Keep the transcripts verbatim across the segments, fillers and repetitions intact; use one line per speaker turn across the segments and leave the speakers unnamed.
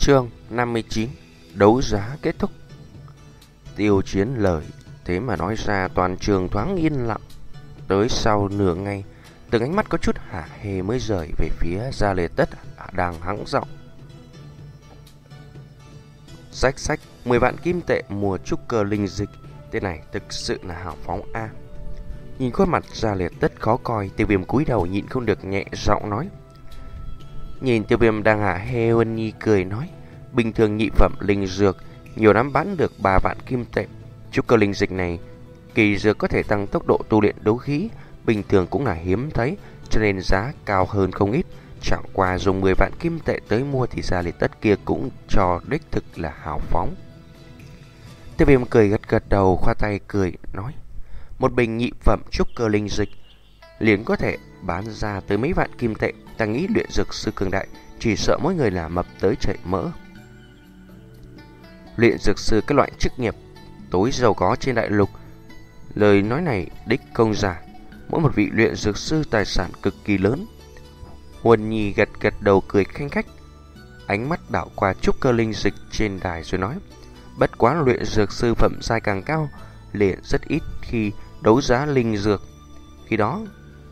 Chương năm mươi chín. Đấu giá kết thúc. Tiêu Chiến lời thế mà nói ra, toàn trường thoáng yên lặng. Tới sau nửa ngày, từng ánh mắt có chút hả hê mới rời về phía Gia Lê Tất đang hắng giọng. Sách sách mười vạn kim tệ mua trúc cơ linh dịch, tên này thực sự là hào phóng a. Nhìn khuôn mặt Gia Lê Tất khó coi, Tiêu Viêm cúi đầu nhịn không được nhẹ giọng nói. Nhìn Tiêu Viêm đang hả hê, Huân Nhi cười nói, bình thường nhị phẩm linh dược nhiều lắm bán được ba vạn kim tệ. Trúc cơ linh dịch này kỳ dược có thể tăng tốc độ tu luyện đấu khí, bình thường cũng là hiếm thấy, cho nên giá cao hơn không ít. Chẳng qua dùng mười vạn kim tệ tới mua thì Gia Lê Tất kia cũng cho đích thực là hào phóng. Tiêu Viêm cười gật gật đầu, khoa tay cười nói, một bình nhị phẩm trúc cơ linh dịch liền có thể bán ra tới mấy vạn kim tệ. Ta nghĩ luyện dược sư cường đại chỉ sợ mỗi người là mập tới chảy mỡ. Luyện dược sư cái loại chức nghiệp tối giàu có trên đại lục, lời nói này đích công giả. Mỗi một vị luyện dược sư tài sản cực kỳ lớn. Huân Nhi gật gật đầu cười khanh khách, ánh mắt đảo qua trúc cơ linh dịch trên đài rồi nói, bất quá luyện dược sư phẩm giai càng cao liền rất ít khi đấu giá linh dược, khi đó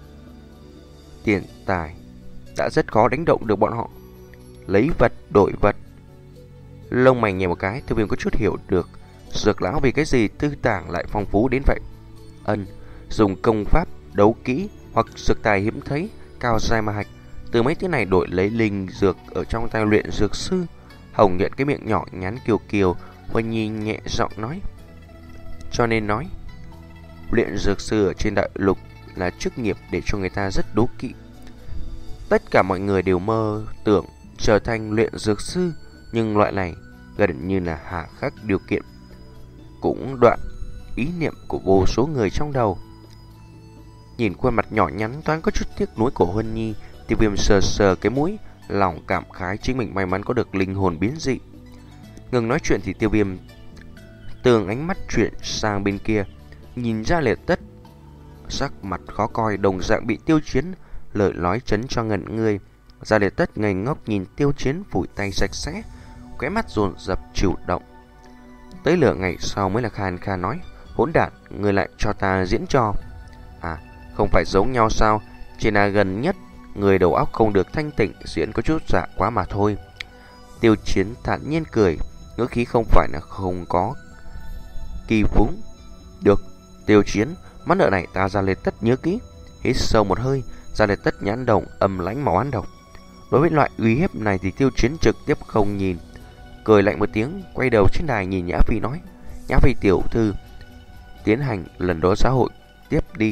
tiền tài đã rất khó đánh động được bọn họ. Lấy vật đổi vật. Lông mày nhẹ một cái, Tiêu Viêm có chút hiểu được dược lão vì cái gì tư tàng lại phong phú đến vậy. Ân, dùng công pháp đấu kỹ hoặc dược tài hiếm thấy cao giai ma hạch, từ mấy thứ này đổi lấy linh dược ở trong tay luyện dược sư. Hồng nhận cái miệng nhỏ nhắn kiều kiều, Huân Nhi nhẹ giọng nói, cho nên nói luyện dược sư ở trên đại lục là chức nghiệp để cho người ta rất đố kỵ. Tất cả mọi người đều mơ tưởng trở thành luyện dược sư, nhưng loại này gần như là hà khắc điều kiện, cũng đoạn ý niệm của vô số người trong đầu. Nhìn khuôn mặt nhỏ nhắn toán có chút tiếc nuối của Huân Nhi, Tiêu Viêm sờ sờ cái mũi, lòng cảm khái chính mình may mắn có được linh hồn biến dị. Ngừng nói chuyện thì Tiêu Viêm tường ánh mắt chuyển sang bên kia, nhìn Gia Lê Tất sắc mặt khó coi, đồng dạng bị Tiêu Chiến lời nói chấn cho ngẩn người. Gia Lê Tất ngây ngốc nhìn Tiêu Chiến phủi tay sạch sẽ, khóe mắt dồn dập chịu động. Tới lửa ngày sau mới là khan khan nói, hỗn đản, người lại cho ta diễn trò à? Không phải giống nhau sao? Chỉ là gần nhất người đầu óc không được thanh tịnh, diễn có chút dạ quá mà thôi. Tiêu Chiến thản nhiên cười, ngữ khí không phải là không có kỳ phúng. Được, Tiêu Chiến, món nợ này ta Gia Lê Tất nhớ kỹ. Hít sâu một hơi, Gia Lê Tất nhãn đồng âm lãnh màu ăn độc. Đối với loại uy hiếp này thì Tiêu Chiến trực tiếp không nhìn, cười lạnh một tiếng, quay đầu trên đài nhìn Nhã Phi nói, Nhã Phi tiểu thư, tiến hành lần đấu xã hội tiếp đi.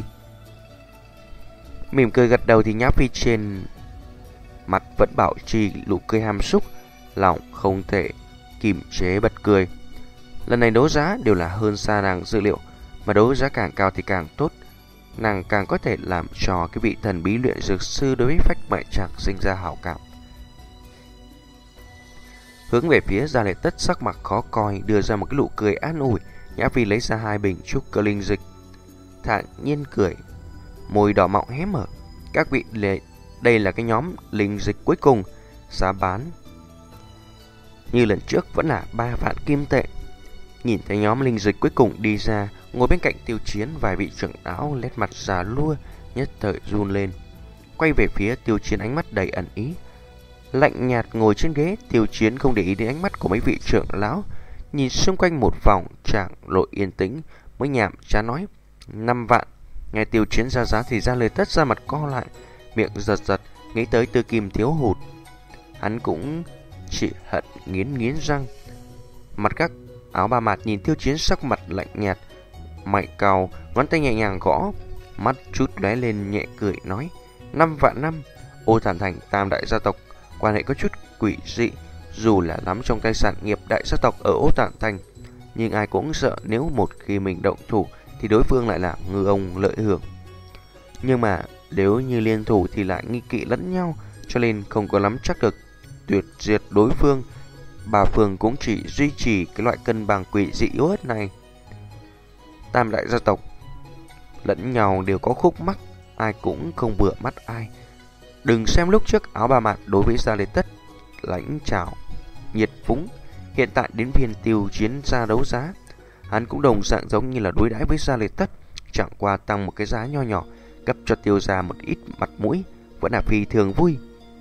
Mỉm cười gật đầu thì Nhã Phi trên mặt vẫn bảo trì nụ cười hàm xúc, lòng không thể kìm chế bật cười. Lần này đấu giá đều là hơn xa nàng dự liệu, mà đấu giá càng cao thì càng tốt, nàng càng có thể làm cho cái vị thần bí luyện dược sư đối với phách mại chàng sinh ra hảo cảm. Hướng về phía Gia Lê Tất sắc mặt khó coi, đưa ra một cái nụ cười an ủi. Nhã Phi lấy ra hai bình trúc cơ linh dịch, thản nhiên cười, môi đỏ mọng hé mở, các vị lệ, đây là cái nhóm linh dịch cuối cùng, giá bán như lần trước vẫn là ba vạn kim tệ. Nhìn thấy nhóm linh dịch cuối cùng đi ra, ngồi bên cạnh Tiêu Chiến vài vị trưởng lão nét mặt già lua nhất thời run lên, quay về phía Tiêu Chiến ánh mắt đầy ẩn ý. Lạnh nhạt ngồi trên ghế, Tiêu Chiến không để ý đến ánh mắt của mấy vị trưởng lão, nhìn xung quanh một vòng chẳng lộ yên tĩnh, mới nhảm chán nói, năm vạn. Nghe Tiêu Chiến ra giá thì Gia Lê Tất ra mặt co lại, miệng giật giật, nghĩ tới Tư Kim thiếu hụt, hắn cũng chỉ hận nghiến nghiến răng. Mặt các áo ba mạt nhìn Tiêu Chiến sắc mặt lạnh nhạt, mày cau, ngón tay nhẹ nhàng gõ, mắt chút lóe lên nhẹ cười nói, năm vạn năm. Ô Thản Thành tam đại gia tộc quan hệ có chút quỷ dị, dù là nắm trong tay sản nghiệp đại gia tộc ở Ô Thản Thành, nhưng ai cũng sợ nếu một khi mình động thủ thì đối phương lại là ngư ông lợi hưởng. Nhưng mà nếu như liên thủ thì lại nghi kỵ lẫn nhau, cho nên không có lắm chắc được tuyệt diệt đối phương. Bà Phương cũng chỉ duy trì cái loại cân bằng quỷ dị yếu ớt này. Tam đại gia tộc lẫn nhau đều có khúc mắc, ai cũng không vừa mắt ai. Đừng xem lúc trước áo ba mạt đối với Gia Lê Tất lãnh chào nhiệt phúng. Hiện tại đến phiên Tiêu Chiến ra đấu giá, hắn cũng đồng dạng giống như là đối đãi với Gia Liệt Tất, chẳng qua tăng một cái giá nho nhỏ, cấp cho Tiêu gia một ít mặt mũi, vẫn là phi thường vui.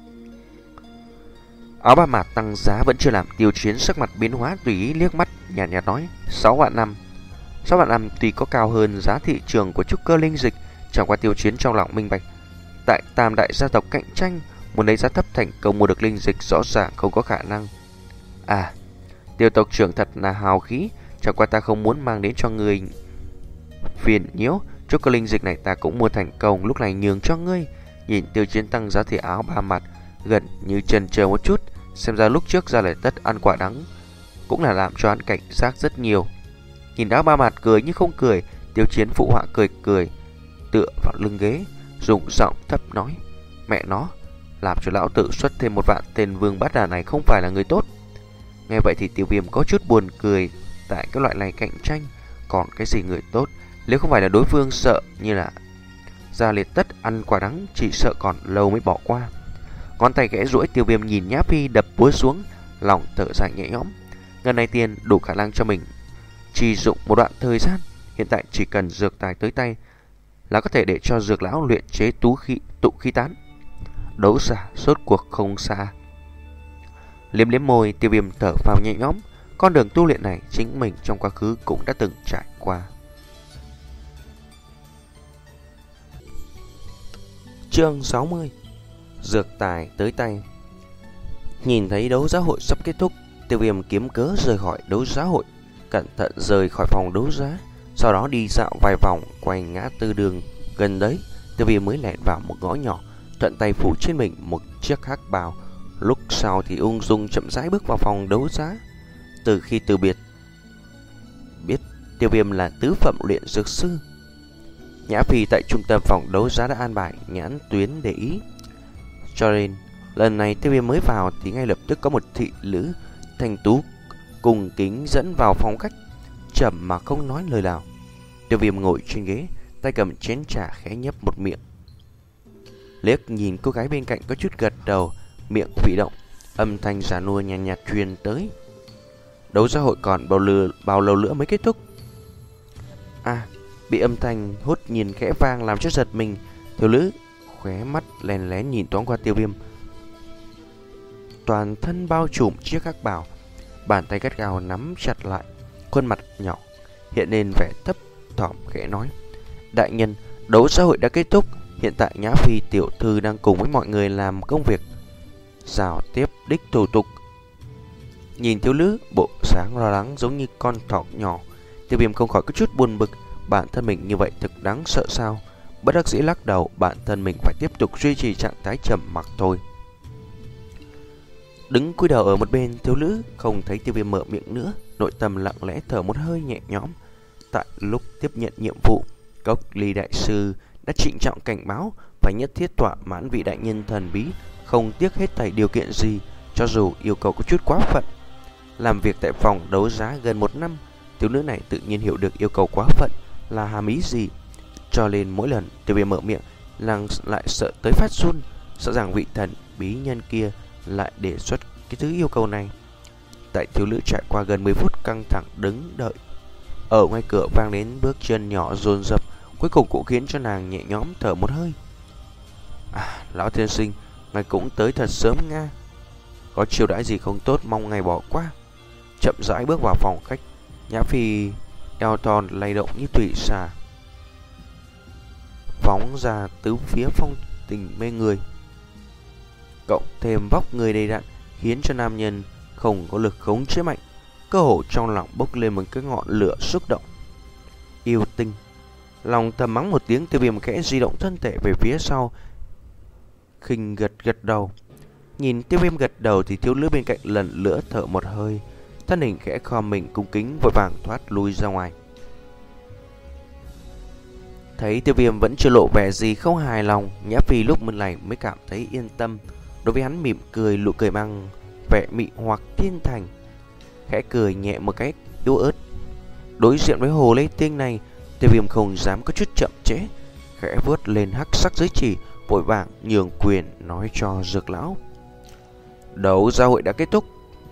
Áo ba mạt tăng giá vẫn chưa làm Tiêu Chiến sắc mặt biến hóa, tùy ý liếc mắt nhàn nhạt, nhạt nói sáu vạn năm. Sáu vạn năm tuy có cao hơn giá thị trường của trúc cơ linh dịch, chẳng qua Tiêu Chiến trong lòng minh bạch, tại tam đại gia tộc cạnh tranh, muốn lấy giá thấp thành công mua được linh dịch rõ ràng không có khả năng. À, Tiêu tộc trưởng thật là hào khí, chẳng qua ta không muốn mang đến cho người phiền nhiễu. Trúc cơ linh dịch này ta cũng mua thành công, lúc này nhường cho ngươi. Nhìn Tiêu Chiến tăng giá thì áo ba mặt gần như chần chờ một chút, xem ra lúc trước Gia Liệt Tất ăn quả đắng cũng là làm cho hắn cảnh giác rất nhiều. Nhìn áo ba mặt cười như không cười, Tiêu Chiến phụ họa cười cười, tựa vào lưng ghế, dùng giọng thấp nói: mẹ nó, làm cho lão tự xuất thêm một vạn, tên vương bát đàn này không phải là người tốt. Nghe vậy thì Tiêu Viêm có chút buồn cười, tại cái loại này cạnh tranh còn cái gì người tốt, nếu không phải là đối phương sợ như là Gia Liệt Tất ăn quả đắng, chỉ sợ còn lâu mới bỏ qua. Ngón tay khẽ duỗi, Tiêu Viêm nhìn Nhã Phi đập búa xuống, lòng thở dài nhẹ nhõm. Ngân này tiền đủ khả năng cho mình chỉ dụng một đoạn thời gian, hiện tại chỉ cần dược tài tới tay là có thể để cho dược lão luyện chế tú khí tụ khí tán. Đấu giả rốt cuộc không xa. Liếm liếm môi, Tiêu Viêm thở phào nhẹ nhõm. Con đường tu luyện này chính mình trong quá khứ cũng đã từng trải qua. Chương sáu mươi. Dược tài tới tay. Nhìn thấy đấu giá hội sắp kết thúc, Tiêu Viêm kiếm cớ rời khỏi đấu giá hội, cẩn thận rời khỏi phòng đấu giá, sau đó đi dạo vài vòng quanh ngã tư đường gần đấy. Tiêu Viêm mới lẻn vào một ngõ nhỏ, thuận tay phủ trên mình một chiếc hắc bào, lúc sau thì ung dung chậm rãi bước vào phòng đấu giá. Từ khi từ biệt, biết Tiêu Viêm là tứ phẩm luyện dược sư, Nhã Phi tại trung tâm phòng đấu giá đã an bài nhãn tuyến để ý, cho nên lần này Tiêu Viêm mới vào thì ngay lập tức có một thị nữ thanh tú cùng kính dẫn vào phòng khách, chậm mà không nói lời nào. Tiêu Viêm ngồi trên ghế, tay cầm chén trà khẽ nhấp một miệng, liếc nhìn cô gái bên cạnh có chút gật đầu, miệng vị động, âm thanh già nua nhàn nhạt, nhạt truyền tới: đấu giá hội còn bao lâu, bao lâu nữa mới kết thúc? À, bị âm thanh hốt nhìn khẽ vang làm cho giật mình, thiếu nữ khóe mắt lén lén nhìn thoáng qua Tiêu Viêm, toàn thân bao trùm chiếc hắc bào, bàn tay gắt gao nắm chặt lại, khuôn mặt nhỏ hiện lên vẻ thấp thỏm khẽ nói: đại nhân, đấu giá hội đã kết thúc, hiện tại Nhã Phi tiểu thư đang cùng với mọi người làm công việc giao tiếp đích thủ tục. Nhìn thiếu nữ bộ sáng lo lắng giống như con thỏ nhỏ, Tiêu Viêm không khỏi có chút buồn bực, bản thân mình như vậy thực đáng sợ sao? Bất đắc dĩ lắc đầu, bản thân mình phải tiếp tục duy trì trạng thái trầm mặc thôi. Đứng cúi đầu ở một bên, thiếu nữ không thấy Tiêu Viêm mở miệng nữa, nội tâm lặng lẽ thở một hơi nhẹ nhõm. Tại lúc tiếp nhận nhiệm vụ, Cốc Ly đại sư đã trịnh trọng cảnh báo phải nhất thiết thỏa mãn vị đại nhân thần bí, không tiếc hết thảy điều kiện gì, cho dù yêu cầu có chút quá phận. Làm việc tại phòng đấu giá gần một năm, thiếu nữ này tự nhiên hiểu được yêu cầu quá phận là hàm ý gì, cho nên mỗi lần Tiêu Viêm mở miệng, nàng lại sợ tới phát run, sợ rằng vị thần bí nhân kia lại đề xuất cái thứ yêu cầu này. Tại thiếu nữ trải qua gần mười phút căng thẳng đứng đợi, ở ngoài cửa vang đến bước chân nhỏ dồn dập, cuối cùng cũng khiến cho nàng nhẹ nhõm thở một hơi. À, lão tiên sinh, ngài cũng tới thật sớm nga. Có chiêu đãi gì không tốt mong ngài bỏ qua. Chậm rãi bước vào phòng khách, Nhã Phi eo thon lay động như thủy xà, phóng ra tứ phía phong tình mê người, cộng thêm vóc người đầy đặn khiến cho nam nhân không có lực khống chế mạnh, cơ hồ trong lòng bốc lên một cái ngọn lửa xúc động. Yêu tinh. Lòng thầm mắng một tiếng, Tiêu Viêm khẽ di động thân thể về phía sau, khinh gật gật đầu. Nhìn Tiêu Viêm gật đầu thì thiếu nữ bên cạnh lần nữa thở một hơi, thân hình khẽ khom mình cung kính vội vàng thoát lui ra ngoài. Thấy Tiêu Viêm vẫn chưa lộ vẻ gì không hài lòng, Nhã Phi lúc mình này mới cảm thấy yên tâm. Đối với hắn mỉm cười, nụ cười mang vẻ mị hoặc thiên thành, khẽ cười nhẹ một cách yếu ớt. Đối diện với hồ ly tinh này, Tiêu Viêm không dám có chút chậm trễ, khẽ vuốt lên hắc sắc giới chỉ, vội vàng nhường quyền nói cho Dược lão: đấu giá hội đã kết thúc.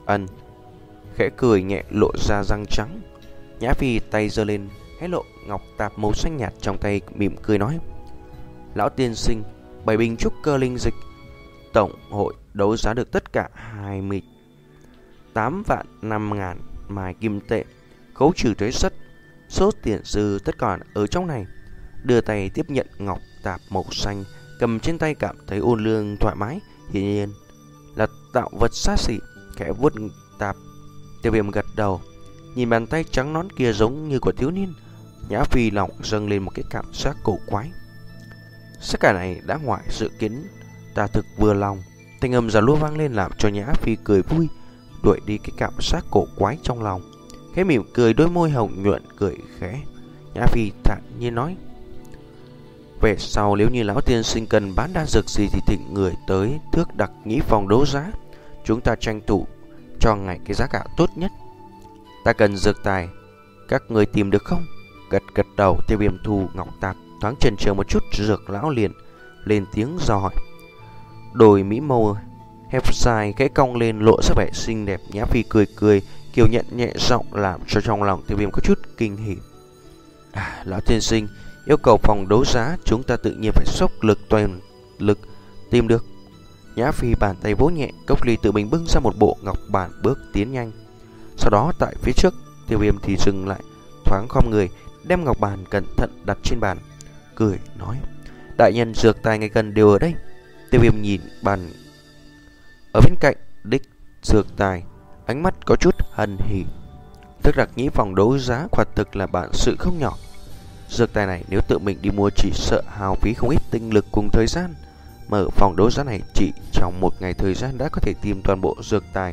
Ân khẽ cười nhẹ lộ ra răng trắng. Nhã Phi tay giơ lên hé lộ ngọc tạp màu xanh nhạt trong tay, mỉm cười nói: Lão tiên sinh, bảy bình trúc cơ linh dịch, tổng hội đấu giá được tất cả hai mươi tám vạn năm ngàn mai kim tệ, khấu trừ thuế suất, số tiền dư tất cả ở trong này. Đưa tay tiếp nhận ngọc tạp màu xanh, cầm trên tay cảm thấy ôn lương thoải mái, hiển nhiên là tạo vật xa xỉ. Khẽ vuốt tạp, Tiêu Viêm gật đầu, nhìn bàn tay trắng nõn kia giống như của thiếu niên. Nhã Phi lòng dâng lên một cái cảm giác cổ quái. Tất cả này đã ngoài dự kiến, ta thực vừa lòng. Thanh âm già lúa vang lên làm cho Nhã Phi cười vui, đuổi đi cái cảm giác cổ quái trong lòng. Khẽ mỉm cười, đôi môi hồng nhuận cười khẽ. Nhã Phi thản nhiên nói: Về sau nếu như lão tiên sinh cần bán đan dược gì thì thỉnh người tới thước đặc nhĩ phòng đấu giá, chúng ta tranh thủ cho ngày cái giá cả tốt nhất. Ta cần dược tài, các người tìm được không? Gật gật đầu, Tiêu Viêm thu ngọc tạp, thoáng chần chừ một chút, dược lão liền lên tiếng dò hỏi. Đôi mỹ mâu hẹp dài khẽ cong lên lộ ra vẻ xinh đẹp. Nhã Phi cười cười, kiều nhận nhẹ giọng làm cho trong lòng Tiêu Viêm có chút kinh hỉ. À, lão tiên sinh yêu cầu phòng đấu giá, chúng ta tự nhiên phải sốc lực toàn lực tìm được. Nhã Phi bàn tay vỗ nhẹ, cốc ly tự mình bưng ra một bộ ngọc bản, bước tiến nhanh. Sau đó tại phía trước, Tiêu Viêm thì dừng lại, thoáng khom người, đem ngọc bản cẩn thận đặt trên bàn, cười nói: Đại nhân dược tài ngày cần đều ở đây. Tiêu Viêm nhìn bàn ở bên cạnh đích dược tài, ánh mắt có chút hân hỉ. Tức đặc nhĩ phòng đấu giá quả thực là bản sự không nhỏ. Dược tài này nếu tự mình đi mua chỉ sợ hao phí không ít tinh lực cùng thời gian. Mở phòng đấu giá này chỉ trong một ngày thời gian đã có thể tìm toàn bộ dược tài.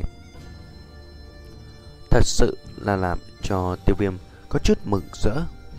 Thật sự là làm cho Tiêu Viêm có chút mừng rỡ.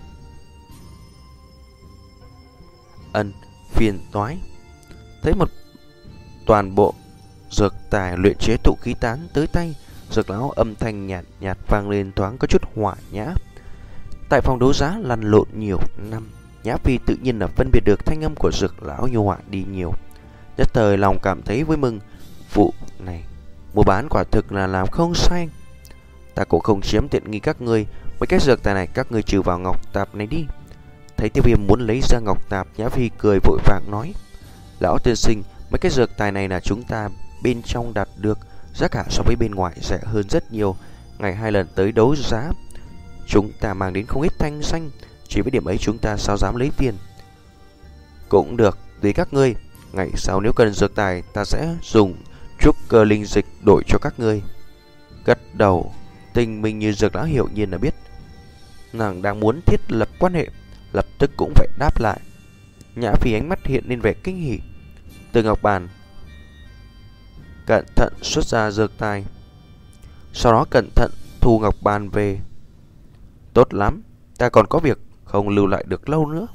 Ân phiền toái. Thấy một toàn bộ dược tài luyện chế tụ khí tán tới tay, dược lão âm thanh nhạt nhạt vang lên, thoáng có chút hỏa nhã. Tại phòng đấu giá lăn lộn nhiều năm, Nhã Phi tự nhiên là phân biệt được thanh âm của dược lão nhu hòa đi nhiều. Nhất thời lòng cảm thấy vui mừng. Vụ này mua bán quả thực là làm không sai. Ta cũng không chiếm tiện nghi các ngươi. Mấy cái dược tài này các ngươi trừ vào ngọc tạp này đi. Thấy Tiêu Viêm muốn lấy ra ngọc tạp, Nhã Phi cười vội vàng nói: Lão tiên sinh, mấy cái dược tài này là chúng ta bên trong đạt được, giá cả so với bên ngoài rẻ hơn rất nhiều. Ngày hai lần tới đấu giá, chúng ta mang đến không ít thanh danh, chỉ với điểm ấy chúng ta sao dám lấy tiền. Cũng được, tùy các ngươi. Ngày sau nếu cần dược tài, ta sẽ dùng trúc cơ linh dịch đổi cho các ngươi. Gật đầu, tình mình như dược lão hiểu nhiên là biết nàng đang muốn thiết lập quan hệ, lập tức cũng phải đáp lại. Nhã Phi ánh mắt hiện lên vẻ kinh hỉ, từ ngọc bàn cẩn thận xuất ra dược tài, sau đó cẩn thận thu ngọc bàn về. Tốt lắm, ta còn có việc không lưu lại được lâu nữa.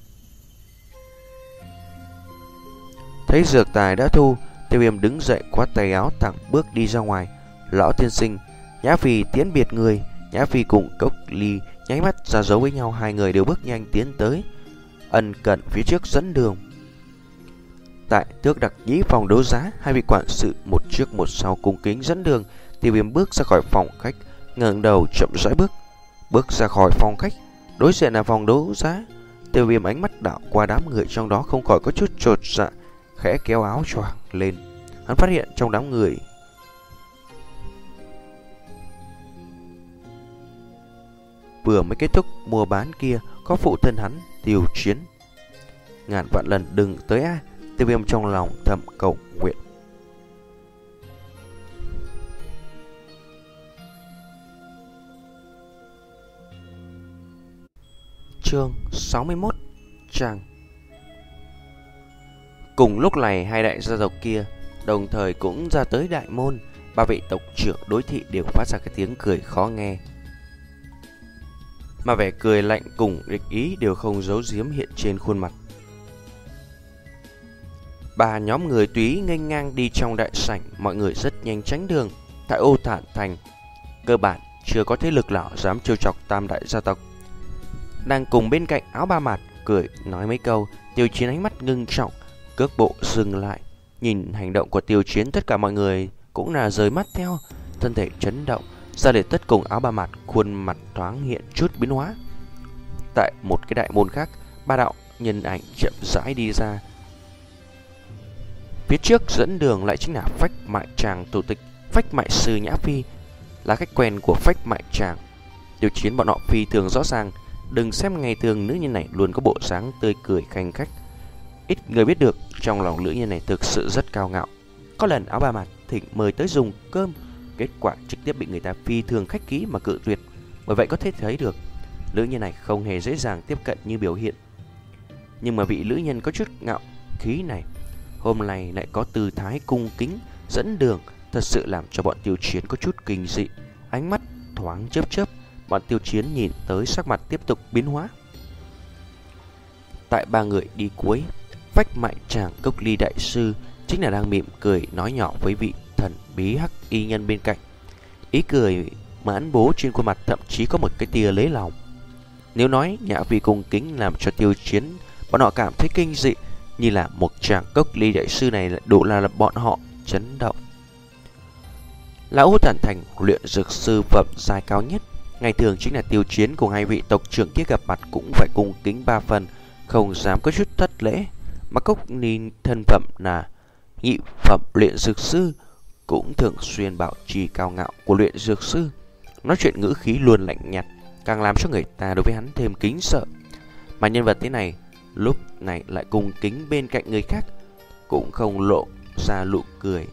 Thấy dược tài đã thu, Tiêu Viêm đứng dậy quát tay áo thẳng bước đi ra ngoài. Lão tiên sinh, Nhã Phi tiến biệt người. Nhã Phi cùng Cốc Ly nháy mắt ra dấu với nhau, hai người đều bước nhanh tiến tới, ân cần phía trước dẫn đường. Tại tước đặc nhĩ phòng đấu giá, hai vị quản sự một trước một sau cung kính dẫn đường. Tiêu Viêm bước ra khỏi phòng khách, ngẩng đầu chậm rãi bước bước ra khỏi phòng khách. Đối diện là phòng đấu giá. Tiêu Viêm ánh mắt đảo qua đám người trong đó, không khỏi có chút chột dạ, khẽ kéo áo choàng lên. Hắn phát hiện trong đám người vừa mới kết thúc mua bán kia có phụ thân hắn Tiêu Chiến. Ngàn vạn lần đừng tới a! Tiêu Viêm trong lòng thầm cầu nguyện. Chương sáu mươi mốt. Trang. Cùng lúc này hai đại gia tộc kia đồng thời cũng ra tới đại môn. Ba vị tộc trưởng đối thị đều phát ra cái tiếng cười khó nghe, mà vẻ cười lạnh cùng địch ý đều không giấu giếm hiện trên khuôn mặt. Ba nhóm người túy nghênh ngang đi trong đại sảnh, mọi người rất nhanh tránh đường. Tại Ô Thản Thành, cơ bản chưa có thế lực nào dám trêu chọc tam đại gia tộc. Đang cùng bên cạnh áo ba mặt cười nói mấy câu, Tiêu Chiến ánh mắt ngưng trọng, cước bộ dừng lại. Nhìn hành động của Tiêu Chiến, tất cả mọi người cũng là rời mắt theo. thân thể chấn động. Gia Liệt Tất cùng Áo Ba Mặt khuôn mặt thoáng hiện chút biến hóa. Tại một cái đại môn khác, ba đạo nhân ảnh chậm rãi đi ra. Phía trước dẫn đường lại chính là Phách Mại Tràng thủ tịch Phách Mại Sư Nhã Phi, là khách quen của Phách Mại Tràng. Tiêu Chiến bọn họ phi thường rõ ràng, đừng xem ngày thường nữ nhân này luôn có bộ dáng tươi cười khanh khách. Ít người biết được trong lòng nữ nhân này thực sự rất cao ngạo. Có lần Áo Ba Mặt thỉnh mời tới dùng cơm, kết quả trực tiếp bị người ta phi thường khách khí mà cự tuyệt. Bởi vậy có thể thấy được nữ nhân này không hề dễ dàng tiếp cận như biểu hiện. Nhưng mà vị nữ nhân có chút ngạo khí này hôm nay lại có tư thái cung kính dẫn đường, thật sự làm cho bọn Tiêu Chiến có chút kinh dị. Ánh mắt thoáng chớp chớp, bọn Tiêu Chiến nhìn tới sắc mặt tiếp tục biến hóa. Tại ba người đi cuối, Phách Mại Tràng Cốc Ly đại sư chính là đang mỉm cười nói nhỏ với vị thần bí hắc y nhân bên cạnh. Ý cười mãn bố trên khuôn mặt thậm chí có một cái tia lấy lòng. Nếu nói Nhã Phi cung kính làm cho Tiêu Chiến bọn họ cảm thấy kinh dị, như là một chàng Cốc Ly đại sư này đủ là, là bọn họ chấn động. Lão Hút Thần Thành luyện dược sư phẩm giai cao nhất, ngày thường chính là Tiêu Chiến cùng hai vị tộc trưởng kia gặp mặt cũng phải cung kính ba phần, không dám có chút thất lễ. Mà Cốc Ly thân phẩm là nhị phẩm luyện dược sư, cũng thường xuyên bảo trì cao ngạo của luyện dược sư, nói chuyện ngữ khí luôn lạnh nhạt, càng làm cho người ta đối với hắn thêm kính sợ. Mà nhân vật thế này lúc này lại cung kính bên cạnh người khác, cũng không lộ ra nụ cười,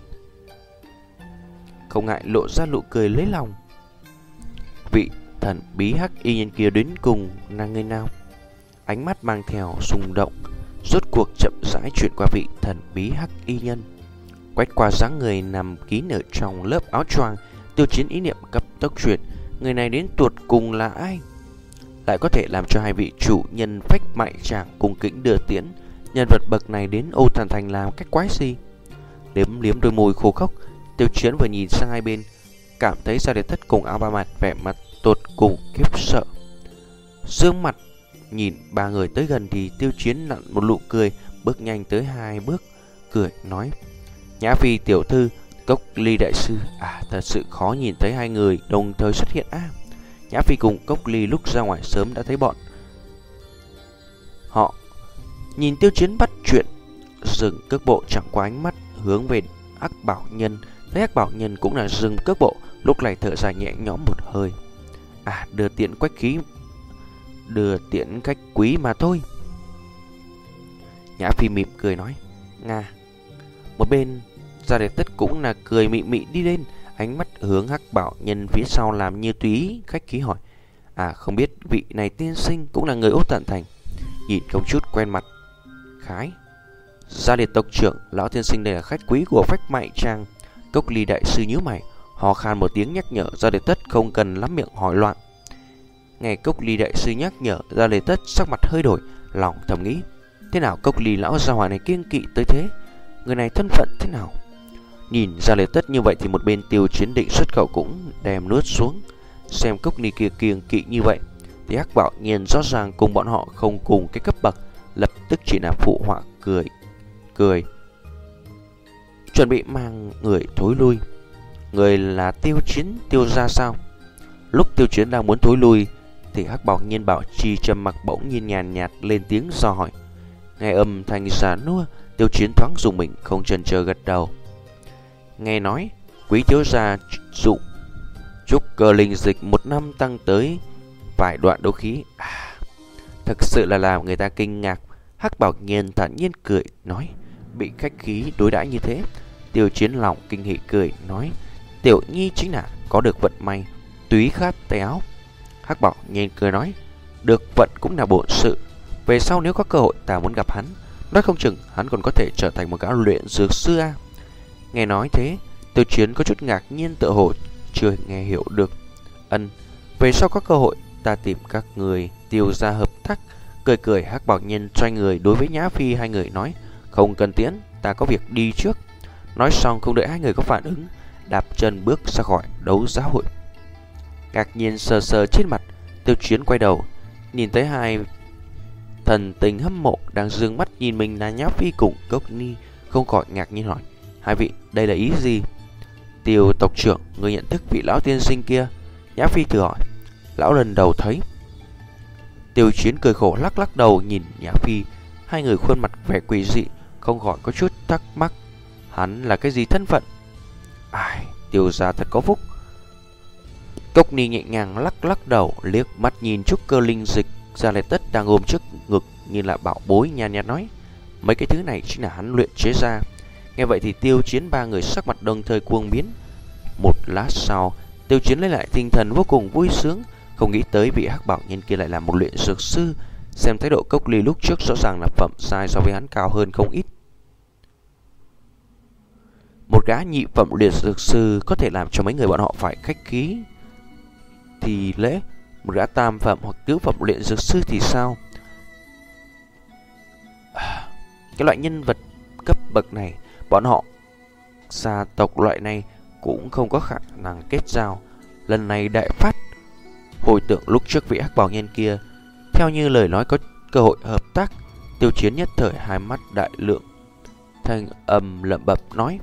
không ngại lộ ra nụ cười lấy lòng. Vị thần bí hắc y nhân kia đến cùng là người nào? Ánh mắt mang theo rung động, rốt cuộc chậm rãi chuyển qua vị thần bí hắc y nhân, quét qua dáng người nằm kín ở trong lớp áo choàng. Tiêu Chiến ý niệm cấp tốc chuyển, người này đến tuột cùng là ai, lại có thể làm cho hai vị chủ nhân Phách Mại Tràng cung kính đưa tiễn nhân vật bậc này đến Ô Thần Thành làm cách quái gì? Liếm liếm đôi môi khô khốc, Tiêu Chiến vừa nhìn sang hai bên, cảm thấy Gia Liệt Thất cùng Áo Ba Mặt vẻ mặt tột cùng khiếp sợ. Dương mặt nhìn ba người tới gần thì Tiêu Chiến nặn một nụ cười, bước nhanh tới hai bước, cười nói: Nhã Phi tiểu thư, Cốc Ly đại sư, à thật sự khó nhìn thấy hai người đồng thời xuất hiện. À, Nhã Phi cùng Cốc Ly lúc ra ngoài sớm đã thấy bọn họ. Nhìn Tiêu Chiến bắt chuyện, dừng cước bộ, chẳng qua ánh mắt hướng về Hắc Bảo Nhân, thấy Hắc Bảo Nhân cũng là dừng cước bộ, lúc này thở dài nhẹ nhõm một hơi. À, đưa tiện quách khí, đưa tiện khách quý mà thôi. Nhã Phi mỉm cười nói: Nga. Một bên Gia Liệt Tất cũng là cười mị mị đi lên, ánh mắt hướng Hắc Bảo Nhân phía sau làm như túy khách khí hỏi: À, không biết vị này tiên sinh cũng là người Ô Tận Thành? Nhìn không chút quen mặt khái: Gia Liệt tộc trưởng, lão tiên sinh đây là khách quý của Phách Mại Tràng. Cốc Ly đại sư nhíu mày, hò khan một tiếng nhắc nhở Gia Liệt Tất không cần lắm miệng hỏi loạn. Nghe Cốc Ly đại sư nhắc nhở, Gia Liệt Tất sắc mặt hơi đổi, lòng thầm nghĩ: thế nào Cốc Ly lão gia hỏa này kiêng kỵ tới thế? Người này thân phận thế nào? Nhìn Gia Liệt Tất như vậy thì một bên Tiêu Chiến định xuất khẩu cũng đem nuốt xuống. Xem Cốc Ly kia kiêng kỵ như vậy thì Hắc Bảo Nhiên rõ ràng cùng bọn họ không cùng cái cấp bậc, lập tức chỉ là phụ họa cười cười, chuẩn bị mang người thối lui. Người là Tiêu Chiến Tiêu gia sao? Lúc Tiêu Chiến đang muốn thối lui thì Hắc Bảo Nhiên bảo trì trầm mặc bỗng nhiên nhàn nhạt lên tiếng dò hỏi. Nghe âm thanh giả nua, Tiêu Chiến thoáng dùng mình, không chần chờ gật đầu. Nghe nói quý thiếu gia dụng chúc cơ linh dịch một năm tăng tới vài đoạn đấu khí. À, thật sự là làm người ta kinh ngạc. Hắc Bảo Nhiên thản nhiên cười nói: bị khách khí đối đãi như thế. Tiêu Chiến lòng kinh hỉ cười nói: tiểu nhi chính là có được vận may, túy khát tay áo. Hắc Bảo Nhiên cười nói: được vận cũng là bổn sự, về sau nếu có cơ hội ta muốn gặp hắn, nói không chừng hắn còn có thể trở thành một gã luyện dược sư a. Nghe nói thế, Tiêu Chiến có chút ngạc nhiên, tựa hồ chưa nghe hiểu được. Ân, về sau có cơ hội ta tìm các người Tiêu gia hợp tác. Cười cười, Hắc Bảo Nhiên xoay người đối với Nhã Phi hai người nói: không cần tiễn, ta có việc đi trước. Nói xong không đợi hai người có phản ứng, đạp chân bước ra khỏi đấu giá hội. Ngạc nhiên sờ sờ trên mặt, Tiêu Chiến quay đầu nhìn thấy hai thần tình hâm mộ đang dương mắt nhìn mình là Nhã Phi cùng Cốc Ly, không khỏi ngạc nhiên hỏi: hai vị đây là ý gì? Tiêu tộc trưởng, người nhận thức vị lão tiên sinh kia? Nhã Phi thử hỏi. Lão lần đầu thấy. Tiêu Chiến cười khổ lắc lắc đầu nhìn Nhã Phi. Hai người khuôn mặt vẻ quỷ dị, không khỏi có chút thắc mắc. Hắn là cái gì thân phận? Ai, Tiêu gia thật có phúc. Cốc Ni nhẹ nhàng lắc lắc đầu, liếc mắt nhìn Trúc Cơ Linh Dịch Gia Lệ Tất đang ôm trước ngực như là bảo bối, nhàn nhạt nói: mấy cái thứ này chính là hắn luyện chế ra. Nghe vậy thì Tiêu Chiến ba người sắc mặt đồng thời cuồng biến. Một lát sau, Tiêu Chiến lấy lại tinh thần vô cùng vui sướng, không nghĩ tới vị hắc bảo nhân kia lại là một luyện dược sư. Xem thái độ Cốc Ly lúc trước rõ ràng là phẩm giai so với hắn cao hơn không ít. Một gã nhị phẩm luyện dược sư có thể làm cho mấy người bọn họ phải khách khí thì lễ, một gã tam phẩm hoặc tứ phẩm luyện dược sư thì sao? Cái loại nhân vật cấp bậc này, bọn họ gia tộc loại này cũng không có khả năng kết giao. Lần này đại phát, hồi tưởng lúc trước vị hắc bảo nhân kia, theo như lời nói có cơ hội hợp tác. Tiêu Chiến nhất thời hai mắt đại lượng, thanh âm lẩm bẩm nói.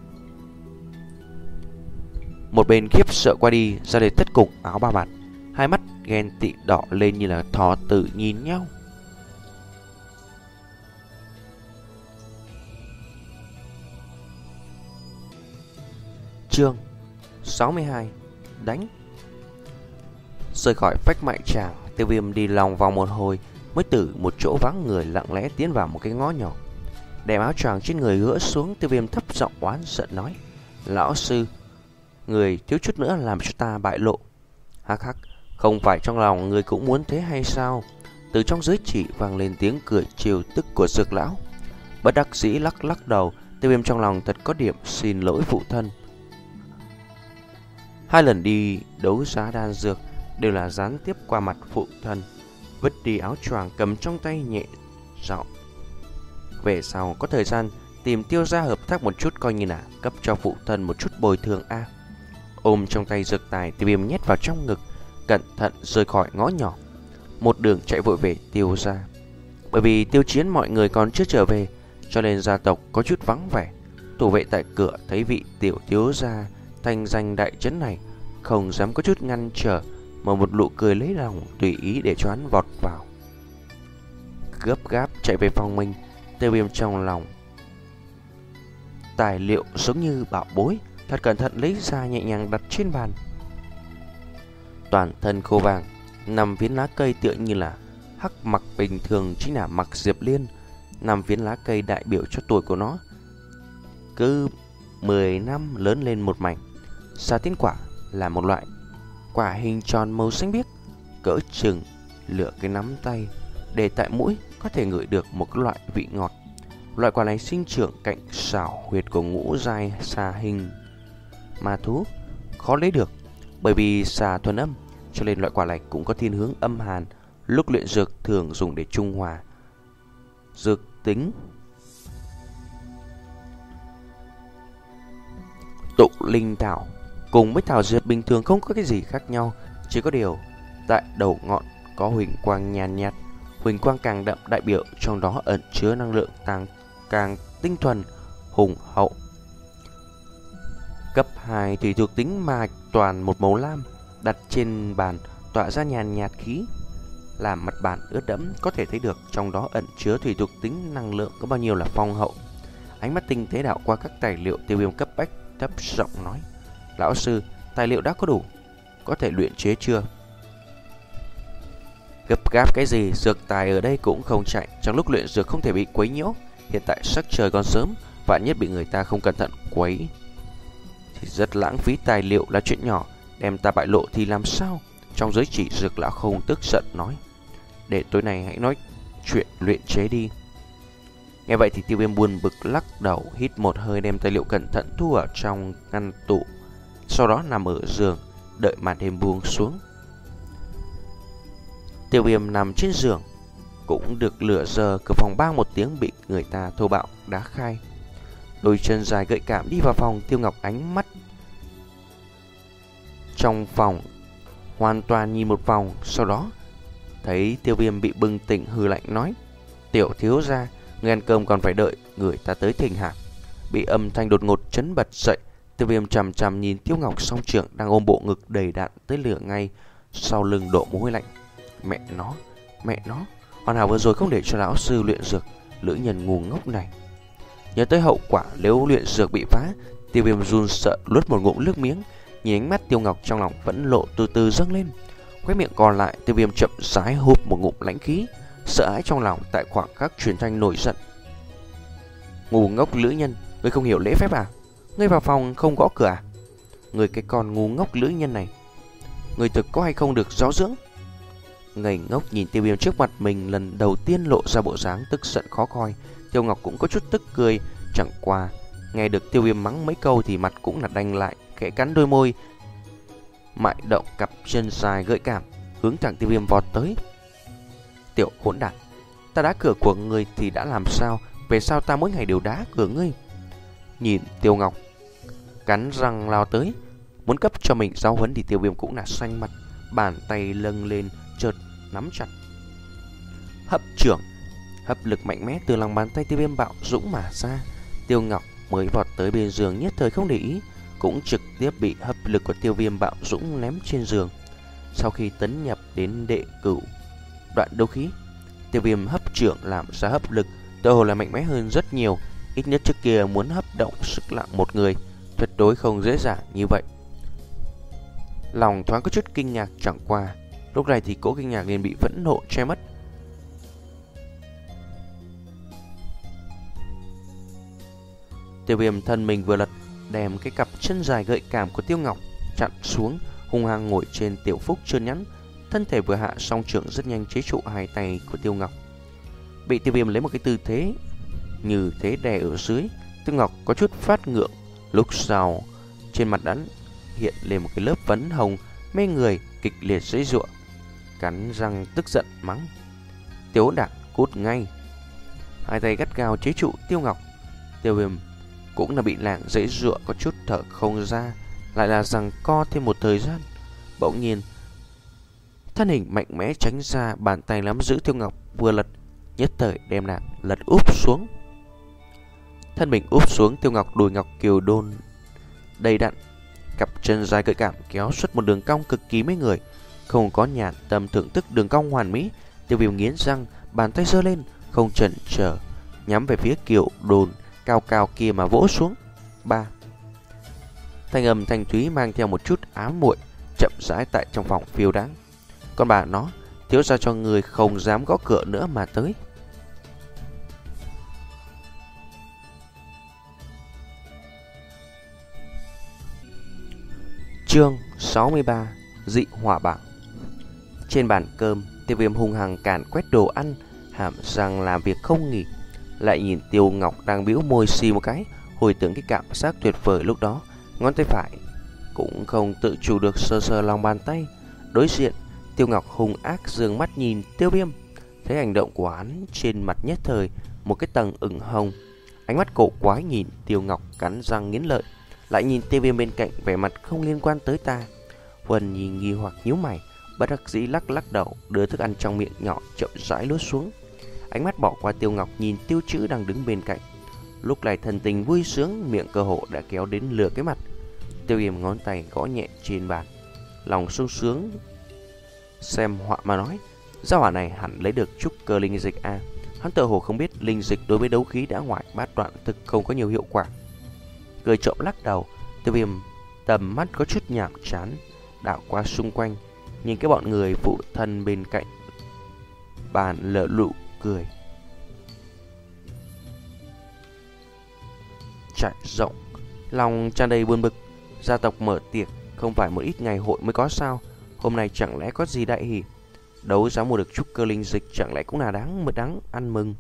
Một bên khiếp sợ qua đi, Gia Lệ Tất cùng Áo Ba Bạt, hai mắt ghen tị đỏ lên như là thỏ tử nhìn nhau. Chương sáu mươi hai. Đánh. Rời khỏi phách mại tràng, Tiêu Viêm đi lòng vòng một hồi mới từ một chỗ vắng người lặng lẽ tiến vào một cái ngõ nhỏ. Đem áo choàng trên người gỡ xuống, Tiêu Viêm thấp giọng oán giận nói: lão sư, người thiếu chút nữa làm cho ta bại lộ. Hắc hắc, không phải trong lòng người cũng muốn thế hay sao? Từ trong giới chỉ vang lên tiếng cười trêu tức của Dược lão. Bất đắc dĩ lắc lắc đầu, Tiêu Viêm trong lòng thật có điểm xin lỗi phụ thân. Hai lần đi đấu giá đan dược đều là gián tiếp qua mặt phụ thân. Vứt đi áo choàng cầm trong tay nhẹ giọng: về sau có thời gian tìm Tiêu gia hợp tác một chút, coi như là cấp cho phụ thân một chút bồi thường a. Ôm trong tay dược tài, Tiêu Viêm nhét vào trong ngực, cẩn thận rời khỏi ngõ nhỏ, một đường chạy vội về Tiêu gia. Bởi vì Tiêu Chiến mọi người còn chưa trở về, cho nên gia tộc có chút vắng vẻ. Thủ vệ tại cửa thấy vị tiểu thiếu gia thành danh đại trấn này, không dám có chút ngăn trở, mà một nụ cười lấy lòng tùy ý để cho hắn vọt vào. Gấp gáp chạy về phòng mình, Tiêu Viêm trong lòng tài liệu giống như bảo bối, thật cẩn thận lấy ra nhẹ nhàng đặt trên bàn. Toàn thân khô vàng, năm phiến lá cây tựa như là hắc mặc bình thường chính là mặc Diệp Liên. Năm phiến lá cây đại biểu cho tuổi của nó, cứ mười năm lớn lên một mảnh. Sa tín quả là một loại quả hình tròn màu xanh biếc, cỡ chừng lửa cái nắm tay, để tại mũi có thể ngửi được một loại vị ngọt. Loại quả này sinh trưởng cạnh xảo huyệt của ngũ giai xà hình ma thú, khó lấy được. Bởi vì xà thuần âm, cho nên loại quả này cũng có thiên hướng âm hàn. Lúc luyện dược thường dùng để trung hòa dược tính. Tụ linh thảo cùng với thảo dược bình thường không có cái gì khác nhau, chỉ có điều tại đầu ngọn có huỳnh quang nhàn nhạt, huỳnh quang càng đậm đại biểu trong đó ẩn chứa năng lượng càng càng tinh thuần hùng hậu. Cấp hai thủy thuộc tính mạch toàn một màu lam, đặt trên bàn tỏa ra nhàn nhạt khí, làm mặt bàn ướt đẫm, có thể thấy được trong đó ẩn chứa thủy thuộc tính năng lượng có bao nhiêu là phong hậu. Ánh mắt tinh tế đảo qua các tài liệu, Tiêu Viêm cấp bách thấp giọng nói: lão sư, tài liệu đã có đủ, có thể luyện chế chưa? Gấp gáp cái gì, dược tài ở đây cũng không chạy, trong lúc luyện dược không thể bị quấy nhiễu. Hiện tại sắc trời còn sớm, vạn nhất bị người ta không cẩn thận quấy thì rất lãng phí tài liệu là chuyện nhỏ, đem ta bại lộ thì làm sao? Trong giới chỉ Dược lão không tức giận nói: để tối nay hãy nói chuyện luyện chế đi. Nghe vậy thì Tiêu Viêm buồn bực lắc đầu, hít một hơi đem tài liệu cẩn thận thu ở trong ngăn tủ, sau đó nằm ở giường đợi màn đêm buông xuống. Tiêu Viêm nằm trên giường, cũng được lửa giờ, cửa phòng bang một tiếng bị người ta thô bạo đá khai. Đôi chân dài gợi cảm đi vào phòng, Tiêu Ngọc ánh mắt trong phòng hoàn toàn nhìn một vòng, sau đó thấy Tiêu Viêm bị bừng tỉnh hừ lạnh nói: tiểu thiếu gia, người ăn cơm còn phải đợi người ta tới thỉnh hả? Bị âm thanh đột ngột chấn bật dậy, Tiêu Viêm chằm chằm nhìn Tiêu Ngọc song trưởng đang ôm bộ ngực đầy đạn tới lửa ngay sau lưng đổ mồ hôi lạnh. Mẹ nó, mẹ nó, hoàn hảo vừa rồi không để cho lão sư luyện dược, lữ nhân ngu ngốc này. Nhớ tới hậu quả nếu luyện dược bị phá, Tiêu Viêm run sợ nuốt một ngụm nước miếng, nhìn ánh mắt Tiêu Ngọc trong lòng vẫn lộ từ từ dâng lên. Khóe miệng còn lại, Tiêu Viêm chậm rãi hút một ngụm lãnh khí, sợ hãi trong lòng tại khoảng khắc truyền thanh nổi giận. Ngu ngốc lữ nhân, ngươi không hiểu lễ phép à? Ngươi vào phòng không gõ cửa à? Ngươi cái con ngu ngốc lữ nhân này, ngươi thực có hay không được giáo dưỡng? Ngây ngốc nhìn Tiêu Viêm trước mặt mình, lần đầu tiên lộ ra bộ dáng tức giận khó coi. Tiêu Ngọc cũng có chút tức cười, chẳng qua nghe được Tiêu Viêm mắng mấy câu thì mặt cũng là đanh lại, khẽ cắn đôi môi, mại động cặp chân dài gợi cảm, hướng thẳng Tiêu Viêm vọt tới. Tiểu hỗn đản, ta đá cửa của ngươi thì đã làm sao, về sao ta mỗi ngày đều đá cửa ngươi? Nhìn Tiêu Ngọc cắn răng lao tới, muốn cấp cho mình giáo huấn thì Tiêu Viêm cũng là xanh mặt, bàn tay lâng lên chợt nắm chặt. Hấp trưởng, hấp lực mạnh mẽ từ lòng bàn tay Tiêu Viêm bạo dũng mà ra. Tiêu Ngọc mới vọt tới bên giường nhất thời không để ý, cũng trực tiếp bị hấp lực của Tiêu Viêm bạo dũng ném trên giường. Sau khi tấn nhập đến đệ cửu đoạn đấu khí, Tiêu Viêm hấp trưởng làm ra hấp lực tự hồ là mạnh mẽ hơn rất nhiều. Ít nhất trước kia muốn hấp động sức nặng một người tuyệt đối không dễ dàng như vậy. Lòng thoáng có chút kinh ngạc, chẳng qua lúc này thì cỗ kinh ngạc liền bị phẫn nộ che mất. Tiêu Viêm thân mình vừa lật, đem cái cặp chân dài gợi cảm của Tiêu Ngọc chặn xuống, hung hăng ngồi trên tiểu phúc trơn nhẵn, thân thể vừa hạ song trưởng rất nhanh chế trụ hai tay của Tiêu Ngọc. Bị Tiêu Viêm lấy một cái tư thế như thế đè ở dưới, Tiêu Ngọc có chút phát ngượng, lúc sau trên mặt hắn hiện lên một cái lớp phấn hồng mê người, kịch liệt giãy giụa, cắn răng tức giận mắng: Tiểu hỗn đản, cút ngay! Hai tay gắt gao chế trụ Tiêu Ngọc. Tiêu Viêm cũng là bị làng giãy giụa có chút thở không ra, lại là giằng co thêm một thời gian. Bỗng nhiên thân hình mạnh mẽ tránh ra, bàn tay nắm giữ Tiêu Ngọc vừa lật, nhất thời đem nàng lật úp xuống. Thân mình úp xuống, Tiêu Ngọc đùi ngọc kiều đôn đầy đặn, cặp chân dài gợi cảm kéo xuất một đường cong cực kỳ mê người, không có nhàn tâm thưởng thức đường cong hoàn mỹ. Tiêu Viêm nghiến răng, bàn tay giơ lên, không chần chờ nhắm về phía kiều đồn cao cao kia mà vỗ xuống. Ba thanh âm thanh thúy mang theo một chút ám muội chậm rãi tại trong phòng phiêu đáng. Con bà nó, thiếu ra cho người không dám gõ cửa nữa mà tới. Chương sáu mươi ba, dị hỏa bảng. Trên bàn cơm, Tiêu Viêm hung hăng càn quét đồ ăn, hàm răng làm việc không nghỉ. Lại nhìn Tiêu Ngọc đang bĩu môi xì một cái, hồi tưởng cái cảm giác tuyệt vời lúc đó, ngón tay phải cũng không tự chủ được sờ sờ lòng bàn tay. Đối diện, Tiêu Ngọc hung ác dương mắt nhìn Tiêu Viêm, thấy hành động của hắn trên mặt nhất thời một cái tầng ửng hồng. Ánh mắt cổ quái nhìn Tiêu Ngọc cắn răng nghiến lợi, lại nhìn Tiêu Viêm bên cạnh vẻ mặt không liên quan tới ta. Huân Nhi nghi hoặc nhíu mày, bất đắc dĩ lắc lắc đầu, đưa thức ăn trong miệng nhỏ chậm rãi luốt xuống. Ánh mắt bỏ qua Tiêu Ngọc nhìn Tiêu Trữ đang đứng bên cạnh. Lúc này thần tình vui sướng, miệng cơ hộ đã kéo đến lừa cái mặt. Tiêu Viêm ngón tay gõ nhẹ trên bàn, lòng sung sướng xem họa mà nói: gia hỏa này hẳn lấy được trúc cơ linh dịch a. Hắn tự hồ không biết linh dịch đối với đấu khí đã ngoại bát đoạn thực không có nhiều hiệu quả. Cười trộm lắc đầu, Tiêu Viêm tầm mắt có chút nhàm chán đảo qua xung quanh, nhìn cái bọn người phụ thân bên cạnh bàn lợ lụ cười. Trải rộng, lòng tràn đầy buồn bực. Gia tộc mở tiệc không phải một ít ngày hội mới có sao? Hôm nay chẳng lẽ có gì đại hỉ? Đấu giá mua được trúc cơ linh dịch chẳng lẽ cũng là đáng mới đáng ăn mừng?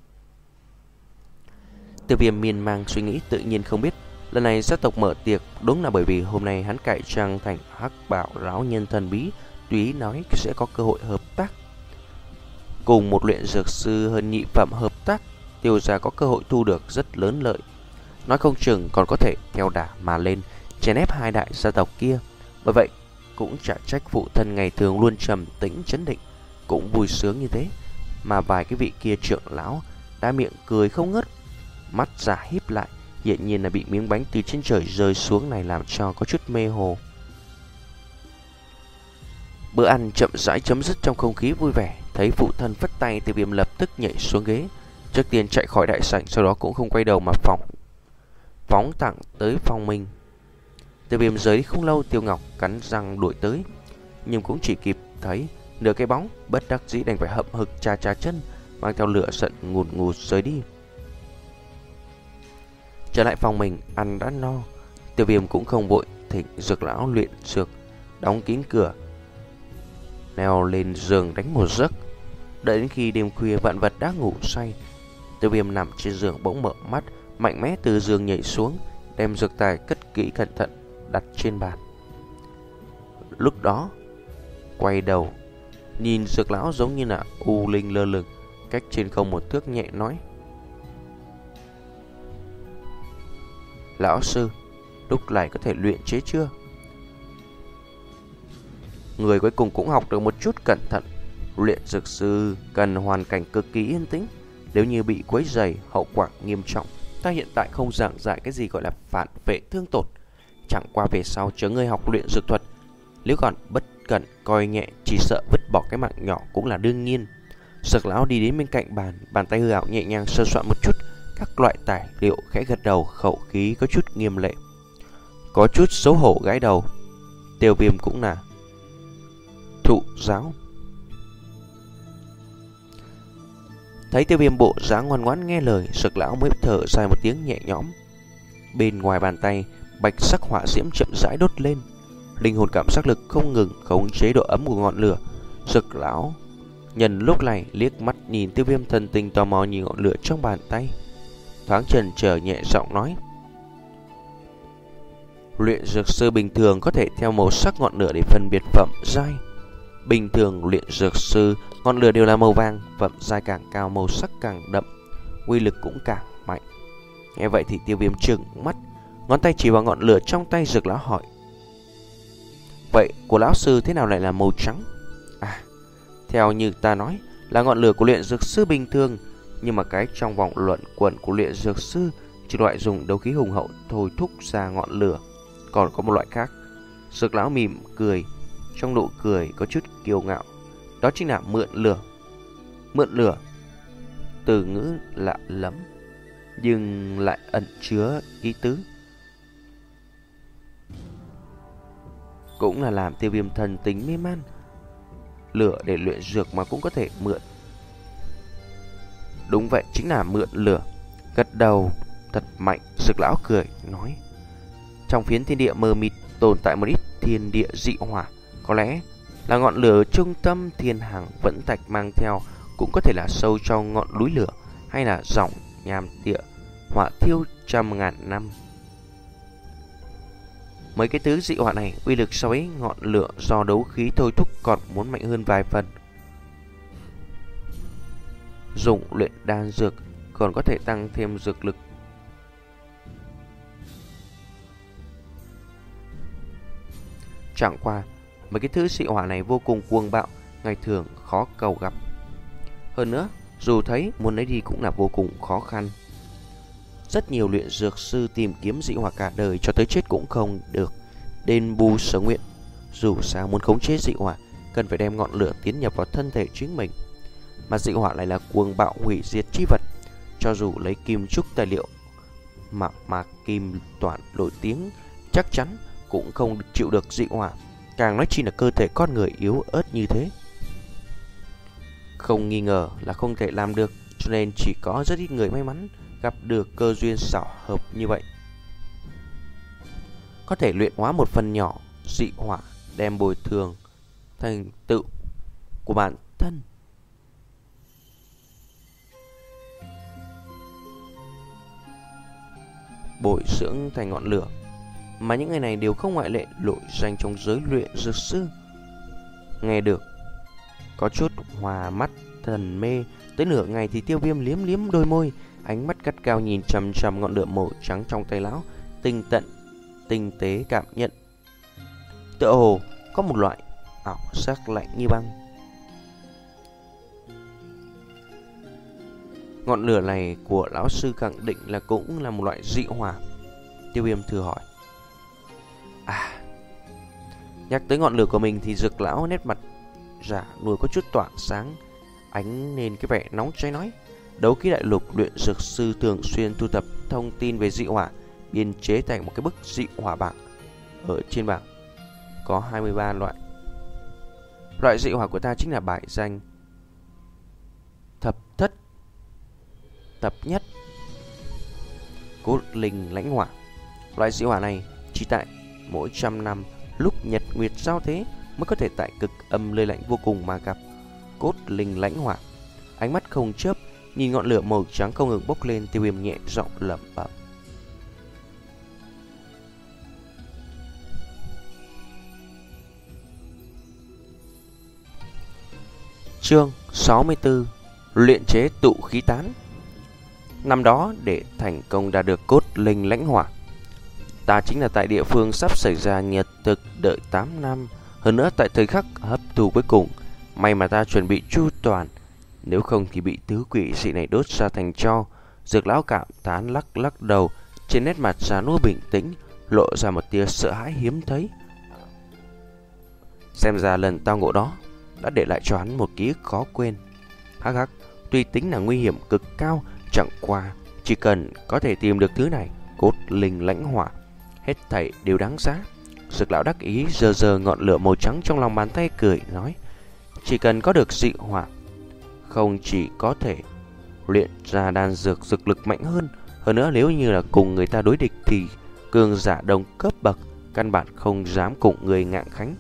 Tiêu Viêm miên man suy nghĩ, tự nhiên không biết lần này gia tộc mở tiệc đúng là bởi vì hôm nay hắn cải trang thành hắc bảo lão nhân thần bí, tùy nói sẽ có cơ hội hợp tác cùng một luyện dược sư hơn nhị phẩm hợp tác. Tiêu gia có cơ hội thu được rất lớn lợi, nói không chừng còn có thể theo đà mà lên, chèn ép hai đại gia tộc kia. Bởi vậy cũng chả trách phụ thân ngày thường luôn trầm tĩnh trấn định, cũng vui sướng như thế, mà vài cái vị kia trưởng lão đã miệng cười không ngớt, mắt giả híp lại, Hiển nhiên là bị miếng bánh từ trên trời rơi xuống này làm cho có chút mê hồ. Bữa ăn chậm rãi chấm dứt trong không khí vui vẻ. Thấy phụ thân phất tay, Tiêu Viêm lập tức nhảy xuống ghế, trước tiên chạy khỏi đại sảnh, sau đó cũng không quay đầu mà phóng phóng thẳng tới phòng mình. Tiêu Viêm rời đi không lâu, Tiêu Ngọc cắn răng đuổi tới, nhưng cũng chỉ kịp thấy nửa cái bóng, bất đắc dĩ đành phải hậm hực chà chà chân, mang theo lửa giận ngùn ngụt rời đi. Trở lại phòng mình, ăn đã no, Tiêu Viêm cũng không vội thỉnh Dược lão luyện dược, đóng kín cửa, leo lên giường đánh một giấc. Đợi đến khi đêm khuya vạn vật đã ngủ say, Tiêu Viêm nằm trên giường bỗng mở mắt, mạnh mẽ từ giường nhảy xuống, đem dược tài cất kỹ cẩn thận đặt trên bàn. Lúc đó quay đầu nhìn Dược lão giống như là u linh lơ lửng cách trên không một thước, nhẹ nói: "Lão sư, lúc này có thể luyện chế chưa?" Người cuối cùng cũng học được một chút cẩn thận. Luyện dược sư cần hoàn cảnh cực kỳ yên tĩnh, nếu như bị quấy rầy, hậu quả nghiêm trọng. Ta hiện tại không giảng dạy cái gì gọi là phản vệ thương tổn, chẳng qua về sau chớ ngươi học luyện dược thuật, nếu còn bất cẩn coi nhẹ, chỉ sợ vứt bỏ cái mạng nhỏ cũng là đương nhiên. Dược lão đi đến bên cạnh bàn, bàn tay hư ảo nhẹ nhàng sơ soạn một chút các loại tài liệu, khẽ gật đầu, khẩu khí có chút nghiêm lệ. Có chút xấu hổ gãi đầu. Tiêu Viêm cũng là thụ giáo. Thấy Tiêu Viêm bộ dáng ngoan ngoãn nghe lời, Dược lão mới thở dài một tiếng nhẹ nhõm. Bên ngoài bàn tay, bạch sắc hỏa diễm chậm rãi đốt lên, linh hồn cảm giác lực không ngừng khống chế độ ấm của ngọn lửa. Dược lão nhân lúc này liếc mắt nhìn Tiêu Viêm, thần tình tò mò nhìn ngọn lửa trong bàn tay, thoáng chần chờ nhẹ giọng nói: "Luyện dược sư bình thường có thể theo màu sắc ngọn lửa để phân biệt phẩm giai. Bình thường luyện dược sư ngọn lửa đều là màu vàng, phẩm giai càng cao màu sắc càng đậm, uy lực cũng càng mạnh." Nghe vậy thì Tiêu Viêm trừng mắt, ngón tay chỉ vào ngọn lửa trong tay Dược lão hỏi: "Vậy của lão sư thế nào lại là màu trắng?" "À, theo như ta nói là ngọn lửa của luyện dược sư bình thường, nhưng mà cái trong vòng luận quẩn của luyện dược sư chỉ loại dùng đấu khí hùng hậu thôi thúc ra ngọn lửa, còn có một loại khác." Dược lão mỉm cười, trong nụ cười có chút kiêu ngạo, đó chính là mượn lửa. Mượn lửa, từ ngữ lạ lắm nhưng lại ẩn chứa ý tứ, cũng là làm Tiêu Viêm thần tính mê man. Lửa để luyện dược mà cũng có thể mượn. Đúng vậy, chính là mượn lửa. Gật đầu thật mạnh, Dược lão cười nói: "Trong phiến thiên địa mờ mịt tồn tại một ít thiên địa dị hỏa, có lẽ là ngọn lửa trung tâm thiên hằng vẫn tạch mang theo, cũng có thể là sâu trong ngọn núi lửa, hay là dòng nham địa hỏa thiêu trăm ngàn năm. Mấy cái thứ dị hỏa này uy lực so với ngọn lửa do đấu khí thôi thúc còn muốn mạnh hơn vài phần. Dùng luyện đan dược còn có thể tăng thêm dược lực. Chẳng qua mấy cái thứ dị hỏa này vô cùng cuồng bạo, ngày thường khó cầu gặp. Hơn nữa, dù thấy muốn lấy đi cũng là vô cùng khó khăn. Rất nhiều luyện dược sư tìm kiếm dị hỏa cả đời cho tới chết cũng không được đền bù sở nguyện. Dù sao muốn khống chế dị hỏa, cần phải đem ngọn lửa tiến nhập vào thân thể chính mình. Mà dị hỏa lại là cuồng bạo hủy diệt chi vật. Cho dù lấy kim trúc tài liệu mà mà kim toản nổi tiếng, chắc chắn cũng không chịu được dị hỏa, càng nói chi là cơ thể con người yếu ớt như thế. Không nghi ngờ là không thể làm được, cho nên chỉ có rất ít người may mắn gặp được cơ duyên xảo hợp như vậy, có thể luyện hóa một phần nhỏ dị hỏa, đem bồi thường thành tựu của bản thân. Bồi dưỡng thành ngọn lửa, mà những người này đều không ngoại lệ nổi danh trong giới luyện dược sư. Nghe được có chút hòa mắt thần mê. Tới nửa ngày thì Tiêu Viêm liếm liếm đôi môi, ánh mắt gắt cao nhìn chằm chằm ngọn lửa màu trắng trong tay lão, tinh tận tinh tế cảm nhận. Tựa hồ có một loại ảo giác lạnh như băng. Ngọn lửa này của lão sư khẳng định là cũng là một loại dị hỏa. Tiêu Viêm thử hỏi. À, nhắc tới ngọn lửa của mình thì Dược lão nét mặt giả nuôi có chút tỏa sáng, ánh lên cái vẻ nóng cháy nói. Đấu Khí Đại Lục, luyện dược sư thường xuyên thu thập thông tin về dị hỏa, biên chế thành một cái bức dị hỏa bảng. Ở trên bảng có hai mươi ba loại. Loại dị hỏa của ta chính là bại danh thập thất thập nhất cốt linh lãnh hỏa. Loại dị hỏa này chỉ tại mỗi trăm năm lúc nhật nguyệt giao thế mới có thể tại cực âm lơi lạnh vô cùng mà gặp. Cốt linh lãnh hỏa. Ánh mắt không chớp nhìn ngọn lửa màu trắng không ngừng bốc lên, Tiêu Viêm nhẹ giọng lẩm bẩm. Chương sáu mươi tư. Luyện chế tụ khí tán. Năm đó để thành công đạt được cốt linh lãnh hỏa, ta chính là tại địa phương sắp xảy ra nhật thực đợi tám năm. Hơn nữa tại thời khắc hấp thu cuối cùng, may mà ta chuẩn bị chu toàn, nếu không thì bị tứ quỷ dị này đốt ra thành tro. Dược lão cảm thán lắc lắc đầu, trên nét mặt già nua bình tĩnh lộ ra một tia sợ hãi hiếm thấy. Xem ra lần tao ngộ đó đã để lại cho hắn một ký ức khó quên. Hắc hắc, tuy tính là nguy hiểm cực cao, chẳng qua chỉ cần có thể tìm được thứ này, cốt linh lãnh hỏa, hết thảy đều đáng giá. Dược lão đắc ý giơ giơ ngọn lửa màu trắng trong lòng bàn tay cười nói, chỉ cần có được dị hỏa, không chỉ có thể luyện ra đan dược dược lực mạnh hơn, hơn nữa nếu như là cùng người ta đối địch thì cường giả đồng cấp bậc căn bản không dám cùng người ngạng khánh.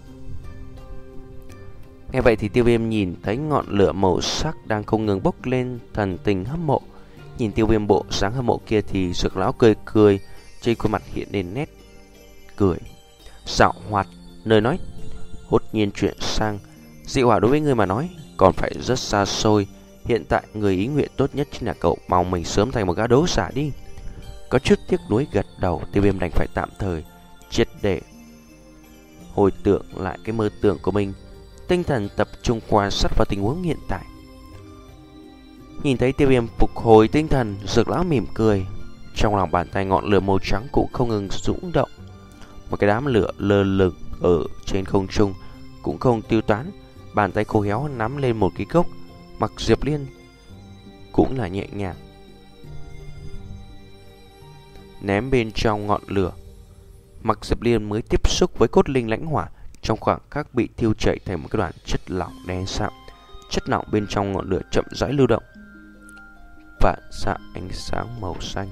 Nghe vậy thì Tiêu Viêm nhìn thấy ngọn lửa màu sắc đang không ngừng bốc lên, thần tình hâm mộ. Nhìn Tiêu Viêm bộ dáng hâm mộ kia thì Dược lão cười cười, trên khuôn mặt hiện lên nét cười xảo hoạt, nơi nói hốt nhiên chuyển sang dị hỏa đối với người mà nói còn phải rất xa xôi. Hiện tại người ý nguyện tốt nhất chính là cậu mau mình sớm thành một gã đấu giả đi. Có chút tiếc nuối gật đầu, Tiêu Viêm đành phải tạm thời triệt để hồi tưởng lại cái mơ tưởng của mình, tinh thần tập trung quan sát vào tình huống hiện tại. Nhìn thấy Tiêu Viêm phục hồi tinh thần, Dược lão mỉm cười. Trong lòng bàn tay ngọn lửa màu trắng cũng không ngừng dũng động. Một cái đám lửa lơ lửng ở trên không trung cũng không tiêu tán. Bàn tay khô héo nắm lên một cái gốc Mặc Diệp Liên cũng là nhẹ nhàng ném bên trong ngọn lửa. Mặc Diệp Liên mới tiếp xúc với cốt linh lãnh hỏa, trong khoảng khắc bị thiêu chảy thành một cái đoàn chất lỏng đen sạm. Chất lỏng bên trong ngọn lửa chậm rãi lưu động, vạn xạ ánh sáng màu xanh.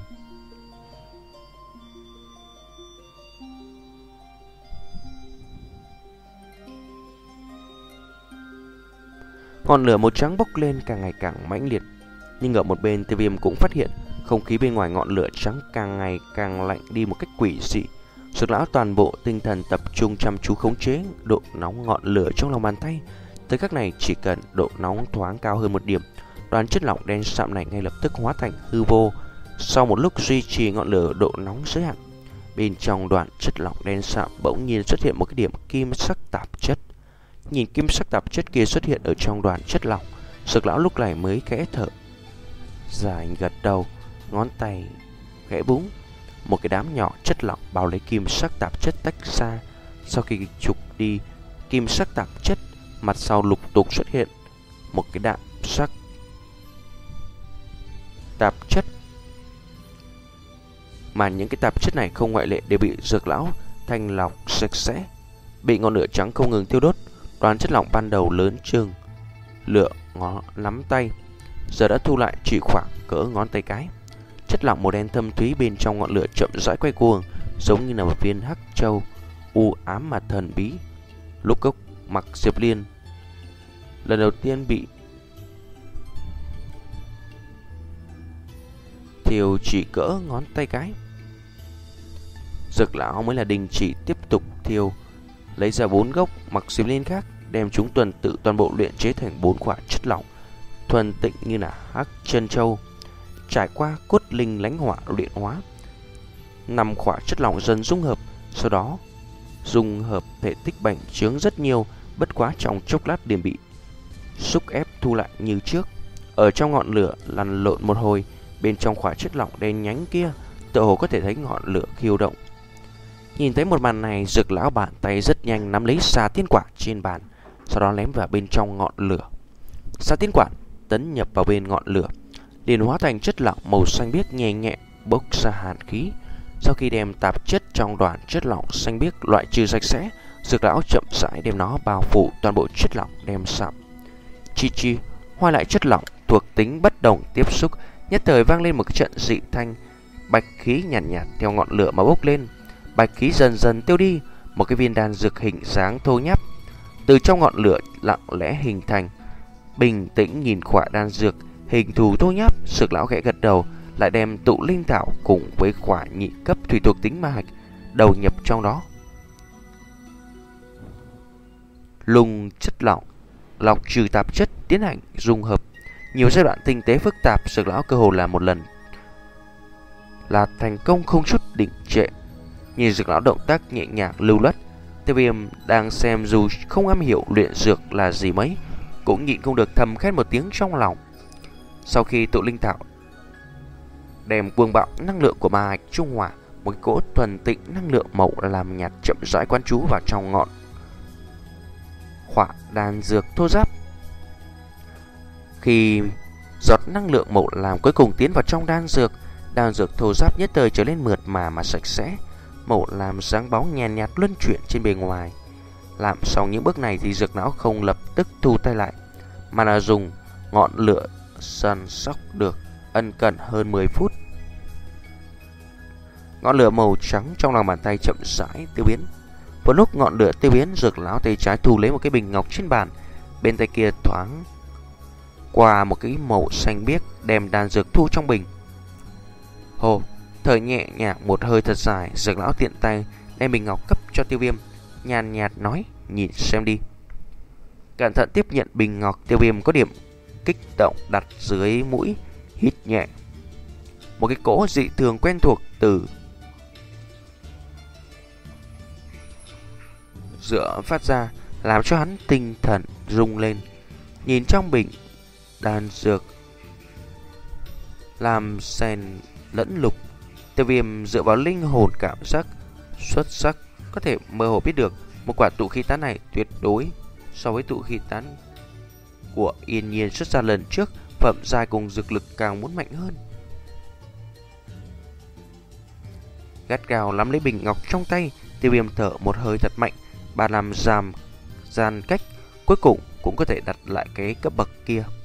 Ngọn lửa màu trắng bốc lên càng ngày càng mãnh liệt, nhưng ở một bên Tiêu Viêm cũng phát hiện không khí bên ngoài ngọn lửa trắng càng ngày càng lạnh đi một cách quỷ dị. Dược lão toàn bộ tinh thần tập trung chăm chú khống chế độ nóng ngọn lửa trong lòng bàn tay. Tới khắc này chỉ cần độ nóng thoáng cao hơn một điểm, đoàn chất lỏng đen sạm này ngay lập tức hóa thành hư vô. Sau một lúc duy trì ngọn lửa độ nóng giới hạn, bên trong đoàn chất lỏng đen sạm bỗng nhiên xuất hiện một cái điểm kim sắc tạp chất. Nhìn kim sắc tạp chất kia xuất hiện ở trong đoàn chất lỏng, Dược lão lúc này mới khẽ thở dài, gật đầu, ngón tay khẽ búng, một cái đám nhỏ chất lỏng bao lấy kim sắc tạp chất tách ra. Sau khi trục đi kim sắc tạp chất, mặt sau lục tục xuất hiện một cái đạm sắc tạp chất, mà những cái tạp chất này không ngoại lệ đều bị Dược lão thanh lọc sạch sẽ. Bị ngọn lửa trắng không ngừng thiêu đốt, đoàn chất lỏng ban đầu lớn chừng lửa ngón nắm tay giờ đã thu lại chỉ khoảng cỡ ngón tay cái. Chất lỏng màu đen thâm thúy bên trong ngọn lửa chậm rãi quay cuồng, giống như là một viên hắc châu u ám mà thần bí. Lúc gốc Mặc Diệp Liên lần đầu tiên bị thiêu chỉ cỡ ngón tay cái, Dược lão mới là đình chỉ tiếp tục thiêu, lấy ra bốn gốc Mặc Diệp Liên khác, đem chúng tuần tự toàn bộ luyện chế thành bốn quả chất lỏng thuần tịnh như là hắc chân châu. Trải qua cốt linh lãnh hỏa luyện hóa, năm quả chất lỏng dần dung hợp, sau đó dung hợp thể tích bành trướng rất nhiều, bất quá trong chốc lát liền bị xúc ép thu lại như trước. Ở trong ngọn lửa lăn lộn một hồi, bên trong quả chất lỏng đen nhánh kia tựa hồ có thể thấy ngọn lửa khiêu động. Nhìn thấy một màn này, Dược lão bàn tay rất nhanh nắm lấy xà tiên quả trên bàn, sau đó ném vào bên trong ngọn lửa. Xà tiên quả tấn nhập vào bên ngọn lửa, liền hóa thành chất lỏng màu xanh biếc nhẹ nhẹ bốc ra hàn khí. Sau khi đem tạp chất trong đoàn chất lỏng xanh biếc loại trừ sạch sẽ, Dược lão chậm rãi đem nó bao phủ toàn bộ chất lỏng đem sạm. Chi chi, hoa lại chất lỏng thuộc tính bất đồng tiếp xúc, nhất thời vang lên một trận dị thanh. Bạch khí nhàn nhạt, nhạt theo ngọn lửa mà bốc lên, bạch khí dần dần tiêu đi. Một cái viên đan dược hình dáng thô nháp từ trong ngọn lửa lặng lẽ hình thành. Bình tĩnh nhìn quả đan dược hình thù thô nháp, Dược lão khẽ gật đầu, lại đem tụ linh thảo cùng với quả nhị cấp thủy thuộc tính ma hạch đầu nhập trong đó. Lùng chất lỏng lọc trừ tạp chất, tiến hành dung hợp. Nhiều giai đoạn tinh tế phức tạp, Dược lão cơ hồ là một lần là thành công không chút đình trệ. Nhìn Dược lão động tác nhẹ nhàng lưu loát, Tiêu Viêm đang xem dù không am hiểu luyện dược là gì mấy, cũng nhịn không được thầm khét một tiếng trong lòng. Sau khi tụ linh thảo đem cuồng bạo năng lượng của ma hạch trung hòa, một cái cỗ thuần tịnh năng lượng màu làm nhạt chậm rãi quán trú vào trong ngọn khỏa đan dược thô ráp. Khi giọt năng lượng màu làm cuối cùng tiến vào trong đan dược, đan dược thô ráp nhất thời trở nên mượt mà mà sạch sẽ, màu làm sáng bóng nhàn nhạt luân chuyển trên bề ngoài. Làm xong những bước này thì Dược lão không lập tức thu tay lại, mà là dùng ngọn lửa săn sóc được ân cần hơn mười phút. Ngọn lửa màu trắng trong lòng bàn tay chậm rãi tiêu biến. Một lúc ngọn lửa tiêu biến, Dược lão tay trái thu lấy một cái bình ngọc trên bàn, bên tay kia thoáng qua một cái màu xanh biếc đem đan dược thu trong bình. Hồ, thở nhẹ nhàng một hơi thật dài, Dược lão tiện tay đem bình ngọc cấp cho Tiêu Viêm, nhàn nhạt nói: nhìn xem đi. Cẩn thận tiếp nhận bình ngọc, Tiêu Viêm có điểm kích động đặt dưới mũi, hít nhẹ. Một cái cỗ dị thường quen thuộc từ giữa phát ra, làm cho hắn tinh thần rung lên. Nhìn trong bình đan dược làm sen lẫn lục, Tiêu Viêm dựa vào linh hồn cảm giác xuất sắc có thể mơ hồ biết được một quả tụ khí tán này tuyệt đối so với tụ khí tán của Yên Nhiên xuất ra lần trước, phẩm giai cùng dược lực càng muốn mạnh hơn. Gắt gao nắm lấy bình ngọc trong tay, Tiêu Viêm thở một hơi thật mạnh, bà làm giảm gian cách, cuối cùng cũng có thể đặt lại cái cấp bậc kia.